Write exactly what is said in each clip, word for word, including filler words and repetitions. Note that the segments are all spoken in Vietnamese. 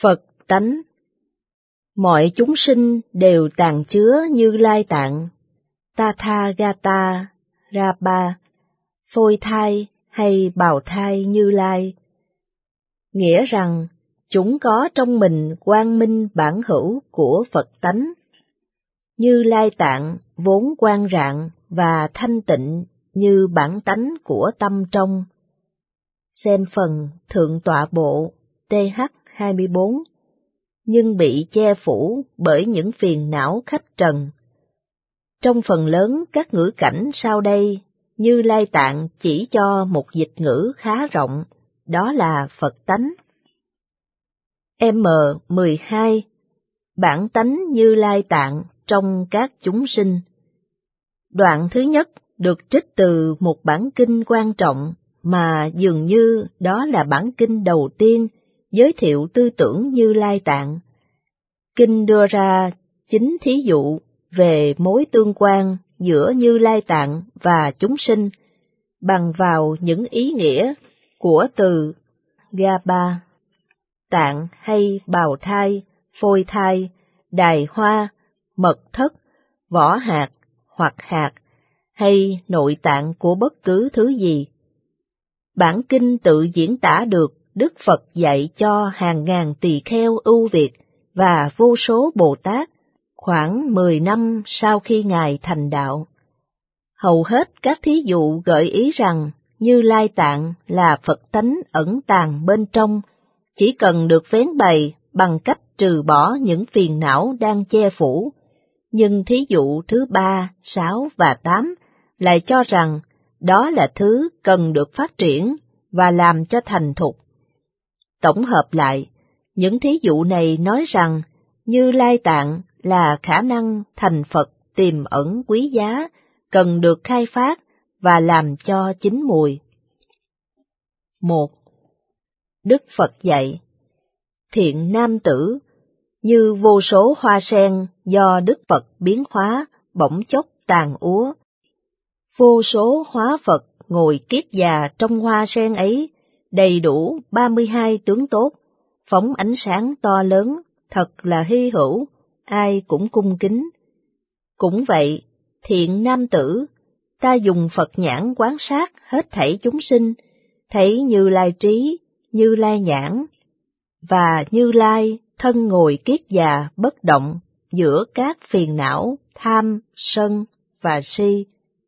Phật tánh. Mọi chúng sinh đều tàng chứa Như Lai Tạng, Tathagata, Rapa, phôi thai hay bào thai Như Lai. Nghĩa rằng, chúng có trong mình quang minh bản hữu của Phật tánh. Như Lai Tạng vốn quang rạng và thanh tịnh như bản tánh của tâm trong. Xem phần Thượng Tọa Bộ T H hai mươi bốn, nhưng bị che phủ bởi những phiền não khách trần. Trong phần lớn các ngữ cảnh sau đây, Như Lai Tạng chỉ cho một dịch ngữ khá rộng, đó là Phật tánh. M mười hai. Bản tánh Như Lai Tạng trong các chúng sinh. Đoạn thứ nhất được trích từ một bản kinh quan trọng mà dường như đó là bản kinh đầu tiên giới thiệu tư tưởng Như Lai Tạng. Kinh đưa ra chính thí dụ về mối tương quan giữa Như Lai Tạng và chúng sinh bằng vào những ý nghĩa của từ Gapa, tạng hay bào thai, phôi thai, đài hoa, mật thất, vỏ hạt hoặc hạt, hay nội tạng của bất cứ thứ gì. Bản kinh tự diễn tả được Đức Phật dạy cho hàng ngàn tỳ kheo ưu việt và vô số Bồ Tát khoảng mười năm sau khi Ngài thành đạo. Hầu hết các thí dụ gợi ý rằng Như Lai Tạng là Phật tánh ẩn tàng bên trong, chỉ cần được vén bày bằng cách trừ bỏ những phiền não đang che phủ. Nhưng thí dụ thứ ba, sáu và tám lại cho rằng đó là thứ cần được phát triển và làm cho thành thục. Tổng hợp lại, những thí dụ này nói rằng Như Lai Tạng là khả năng thành Phật tiềm ẩn quý giá, cần được khai phát và làm cho chín mùi. Một. Đức Phật dạy, thiện nam tử, như vô số hoa sen do Đức Phật biến hóa bỗng chốc tàn úa. Vô số hóa Phật ngồi kiết già trong hoa sen ấy, đầy đủ ba mươi hai tướng tốt, phóng ánh sáng to lớn, thật là hy hữu, ai cũng cung kính. Cũng vậy, thiện nam tử, ta dùng Phật nhãn quan sát hết thảy chúng sinh, thấy Như Lai trí, Như Lai nhãn, và Như Lai thân ngồi kiết già bất động giữa các phiền não, tham, sân và si.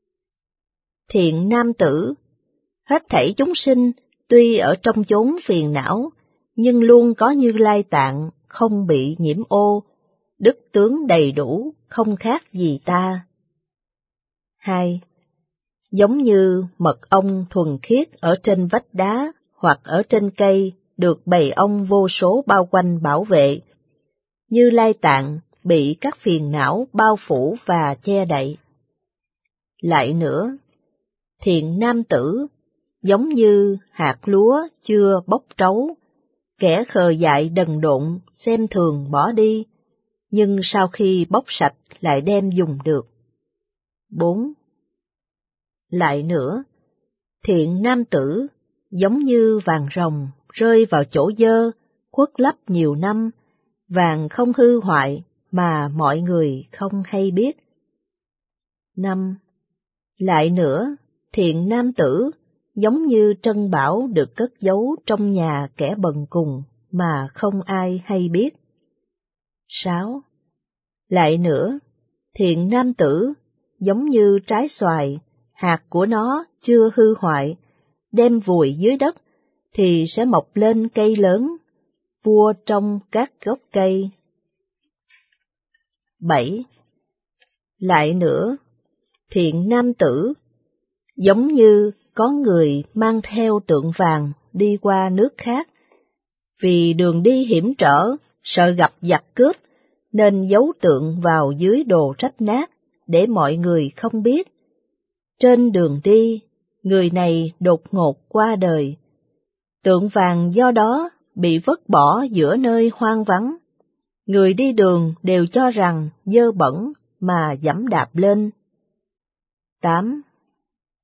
Thiện nam tử, hết thảy chúng sinh tuy ở trong chốn phiền não, nhưng luôn có Như Lai Tạng không bị nhiễm ô, đức tướng đầy đủ, không khác gì ta. Hai. Giống như mật ong thuần khiết ở trên vách đá hoặc ở trên cây được bầy ong vô số bao quanh bảo vệ, Như Lai Tạng bị các phiền não bao phủ và che đậy. Lại nữa, thiện nam tử, giống như hạt lúa chưa bốc trấu, kẻ khờ dại đần độn xem thường bỏ đi, nhưng sau khi bóc sạch lại đem dùng được. Bốn. Lại nữa, thiện nam tử, giống như vàng ròng rơi vào chỗ dơ, khuất lấp nhiều năm, vàng không hư hoại mà mọi người không hay biết. Năm. Lại nữa, thiện nam tử, giống như trân bảo được cất giấu trong nhà kẻ bần cùng mà không ai hay biết. Sáu. Lại nữa, thiện nam tử, giống như trái xoài, hạt của nó chưa hư hoại, đem vùi dưới đất thì sẽ mọc lên cây lớn, vua trong các gốc cây. Bảy. Lại nữa, thiện nam tử, giống như có người mang theo tượng vàng đi qua nước khác, vì đường đi hiểm trở, sợ gặp giặc cướp, nên giấu tượng vào dưới đồ rách nát để mọi người không biết. Trên đường đi, người này đột ngột qua đời. Tượng vàng do đó bị vứt bỏ giữa nơi hoang vắng. Người đi đường đều cho rằng dơ bẩn mà giẫm đạp lên. Tám.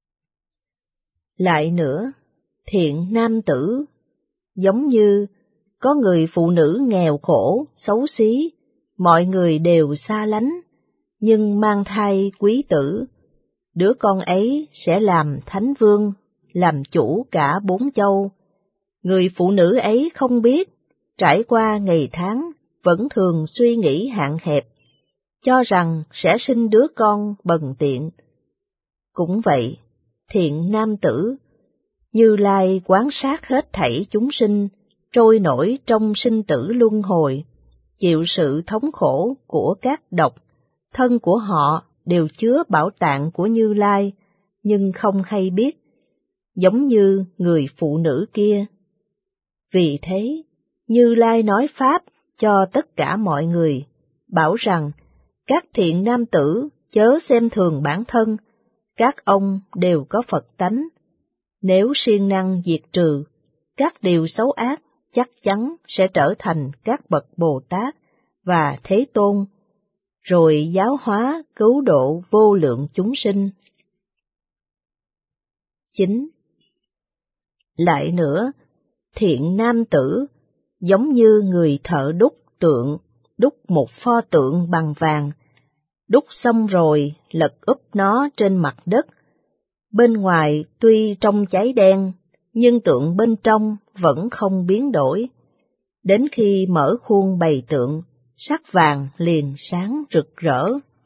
Lại nữa, thiện nam tử, giống như có người phụ nữ nghèo khổ, xấu xí, mọi người đều xa lánh, nhưng mang thai quý tử, đứa con ấy sẽ làm thánh vương, làm chủ cả bốn châu. Người phụ nữ ấy không biết, trải qua ngày tháng, vẫn thường suy nghĩ hạn hẹp, cho rằng sẽ sinh đứa con bần tiện. Cũng vậy, thiện nam tử, Như Lai quan sát hết thảy chúng sinh, trôi nổi trong sinh tử luân hồi, chịu sự thống khổ của các độc, thân của họ đều chứa bảo tạng của Như Lai, nhưng không hay biết, giống như người phụ nữ kia. Vì thế, Như Lai nói Pháp cho tất cả mọi người, bảo rằng, các thiện nam tử chớ xem thường bản thân, các ông đều có Phật tánh. Nếu siêng năng diệt trừ, các điều xấu ác chắc chắn sẽ trở thành các bậc Bồ Tát và Thế Tôn, rồi giáo hóa cứu độ vô lượng chúng sinh. chín. Lại nữa, thiện nam tử, giống như người thợ đúc tượng, đúc một pho tượng bằng vàng, đúc xong rồi lật úp nó trên mặt đất. Bên ngoài tuy trong cháy đen, nhưng tượng bên trong vẫn không biến đổi. Đến khi mở khuôn bày tượng, sắc vàng liền sáng rực rỡ.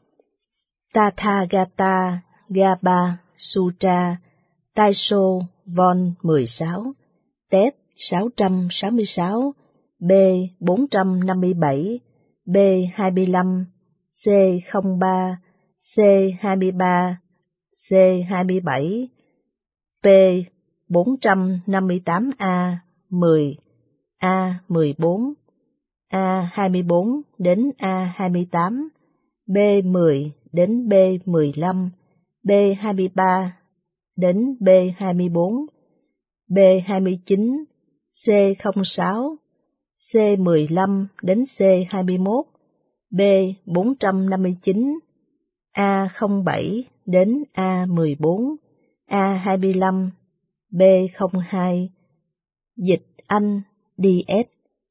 Tathagata Gaba Sutra, Taiso Von mười sáu, Tet sáu trăm sáu mươi sáu, B bốn trăm năm mươi bảy, B hai mươi lăm, C không ba, C hai mươi ba, C hai mươi bảy, P bốn trăm năm mươi tám A mười, A mười bốn, A hai mươi bốn đến A hai mươi tám, B mười đến B mười lăm, B hai mươi ba đến B hai mươi bốn, B hai mươi chín, C không sáu, C mười lăm đến C hai mươi mốt, B bốn trăm năm mươi chín, A không bảy đến A mười bốn, A hai mươi lăm, B không hai, dịch Anh đê ét.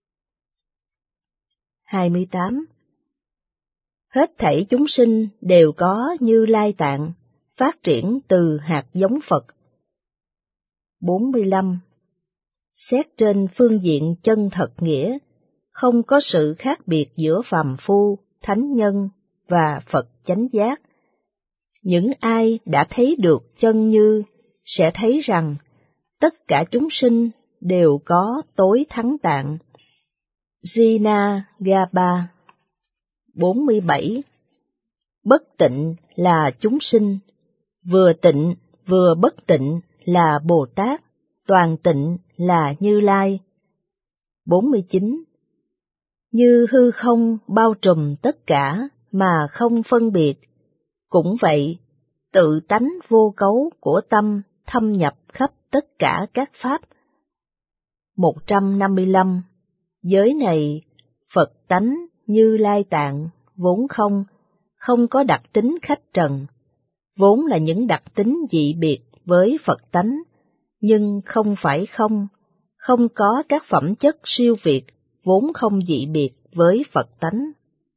hai mươi tám. Hết thảy chúng sinh đều có Như Lai tạng, phát triển từ hạt giống Phật. bốn mươi lăm. Xét trên phương diện chân thật nghĩa, không có sự khác biệt giữa phàm phu, thánh nhân và Phật chánh giác. Những ai đã thấy được chân như sẽ thấy rằng tất cả chúng sinh đều có tối thắng tạng. Jina Gaba. bốn mươi bảy. Bất tịnh là chúng sinh, vừa tịnh vừa bất tịnh là Bồ Tát, toàn tịnh là Như Lai. bốn mươi chín. Như hư không bao trùm tất cả mà không phân biệt, cũng vậy, tự tánh vô cấu của tâm thâm nhập khắp tất cả các pháp. một trăm năm mươi lăm. Giới này, Phật tánh Như Lai tạng, vốn không, không có đặc tính khách trần, vốn là những đặc tính dị biệt với Phật tánh, nhưng không phải không, không có các phẩm chất siêu việt, vốn không dị biệt với Phật tánh.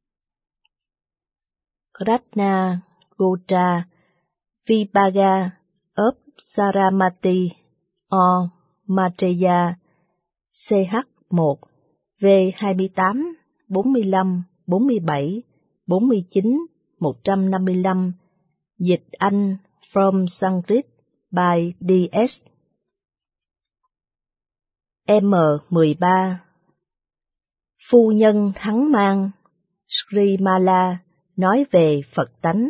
Kratna Gotra Vibhaga of Saramati O Mateya C H một V hai mươi tám, bốn mươi lăm, bốn mươi bảy, bốn mươi chín, một trăm năm mươi lăm, dịch Anh from Sanskrit by D S M mười ba. Phu nhân Thắng Mang Srimala nói về Phật tánh.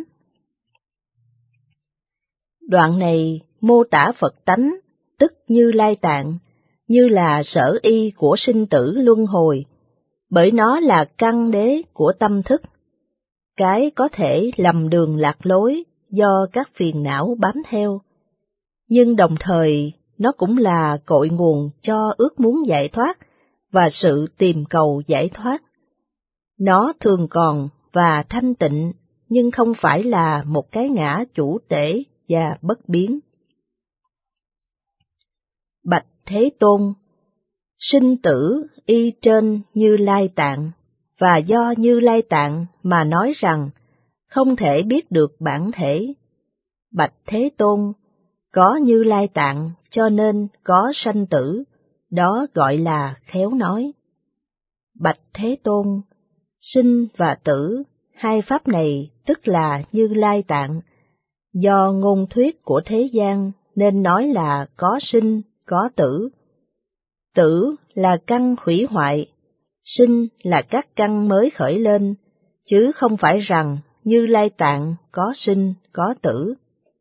Đoạn này mô tả Phật tánh, tức Như Lai tạng, như là sở y của sinh tử luân hồi, bởi nó là căn đế của tâm thức, cái có thể lầm đường lạc lối do các phiền não bám theo, nhưng đồng thời nó cũng là cội nguồn cho ước muốn giải thoát và sự tìm cầu giải thoát. Nó thường còn và thanh tịnh, nhưng không phải là một cái ngã chủ tể và bất biến. Bạch Thế Tôn, Sinh tử y trên Như Lai Tạng, và do Như Lai Tạng mà nói rằng không thể biết được bản thể. Bạch Thế Tôn, có Như Lai Tạng cho nên có sanh tử, đó gọi là khéo nói. Bạch Thế Tôn, sinh và tử, hai pháp này tức là Như Lai Tạng. Do ngôn thuyết của thế gian nên nói là có sinh, có tử. Tử là căn hủy hoại, sinh là các căn mới khởi lên, chứ không phải rằng Như Lai Tạng có sinh, có tử.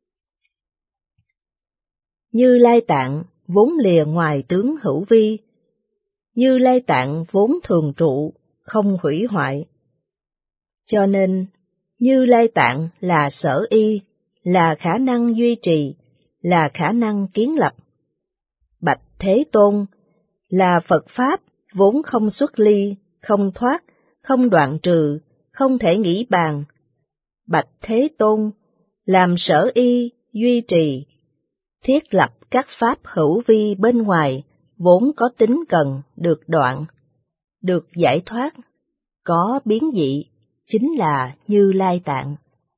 Như Lai Tạng vốn lìa ngoài tướng hữu vi, Như Lai Tạng vốn thường trụ, không hủy hoại. Cho nên, Như Lai Tạng là sở y, là khả năng duy trì, là khả năng kiến lập. Bạch Thế Tôn, là Phật Pháp vốn không xuất ly, không thoát, không đoạn trừ, không thể nghĩ bàn. Bạch Thế Tôn, làm sở y, duy trì, thiết lập các pháp hữu vi bên ngoài, vốn có tính cần được đoạn, được giải thoát, có biến dị, chính là Như Lai Tạng.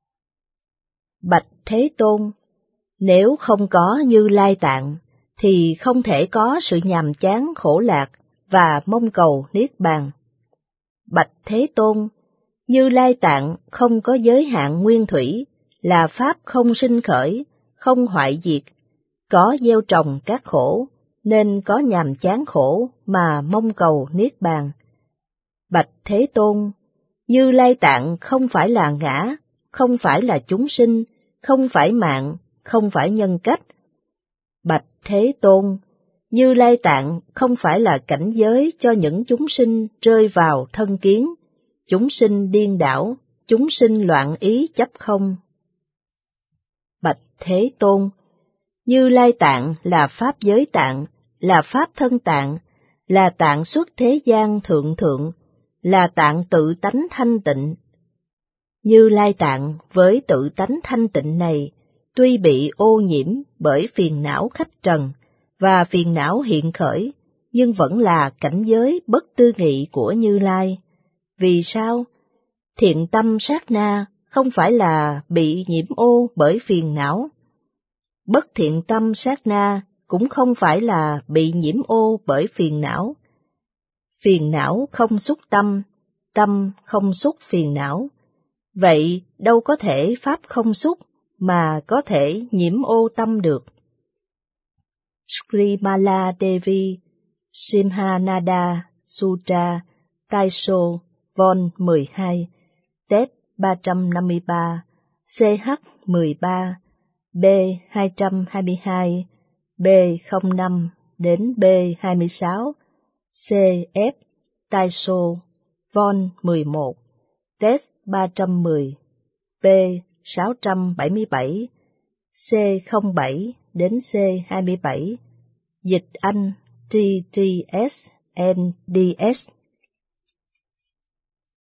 Bạch Thế Tôn, nếu không có Như Lai Tạng, thì không thể có sự nhàm chán khổ lạc và mong cầu niết bàn. Bạch Thế Tôn, Như Lai Tạng không có giới hạn nguyên thủy, là pháp không sinh khởi, không hoại diệt, có gieo trồng các khổ, nên có nhàm chán khổ mà mong cầu niết bàn. Bạch Thế Tôn, Như Lai Tạng không phải là ngã, không phải là chúng sinh, không phải mạng, không phải nhân cách. Bạch Thế Tôn, Như Lai Tạng không phải là cảnh giới cho những chúng sinh rơi vào thân kiến, chúng sinh điên đảo, chúng sinh loạn ý chấp không. Bạch Thế Tôn, Như Lai Tạng là pháp giới tạng, là pháp thân tạng, là tạng xuất thế gian thượng thượng, là tạng tự tánh thanh tịnh. Như Lai Tạng với tự tánh thanh tịnh này, tuy bị ô nhiễm bởi phiền não khách trần và phiền não hiện khởi, nhưng vẫn là cảnh giới bất tư nghị của Như Lai. Vì sao? Thiện tâm sát na không phải là bị nhiễm ô bởi phiền não. Bất thiện tâm sát na cũng không phải là bị nhiễm ô bởi phiền não. Phiền não không xúc tâm, tâm không xúc phiền não. Vậy đâu có thể pháp không xúc mà có thể nhiễm ô tâm được. Srimala Devi Simhanada Sutra Taiso Vol mười hai, Tet ba trăm năm mươi ba, C H mười ba, B hai trăm hai mươi hai, B không năm đến B hai mươi sáu, C F Taiso Vol mười một, Tet ba trăm mười, P sáu trăm bảy mươi bảy, C không bảy đến C hai mươi bảy, dịch Anh T T S N D S.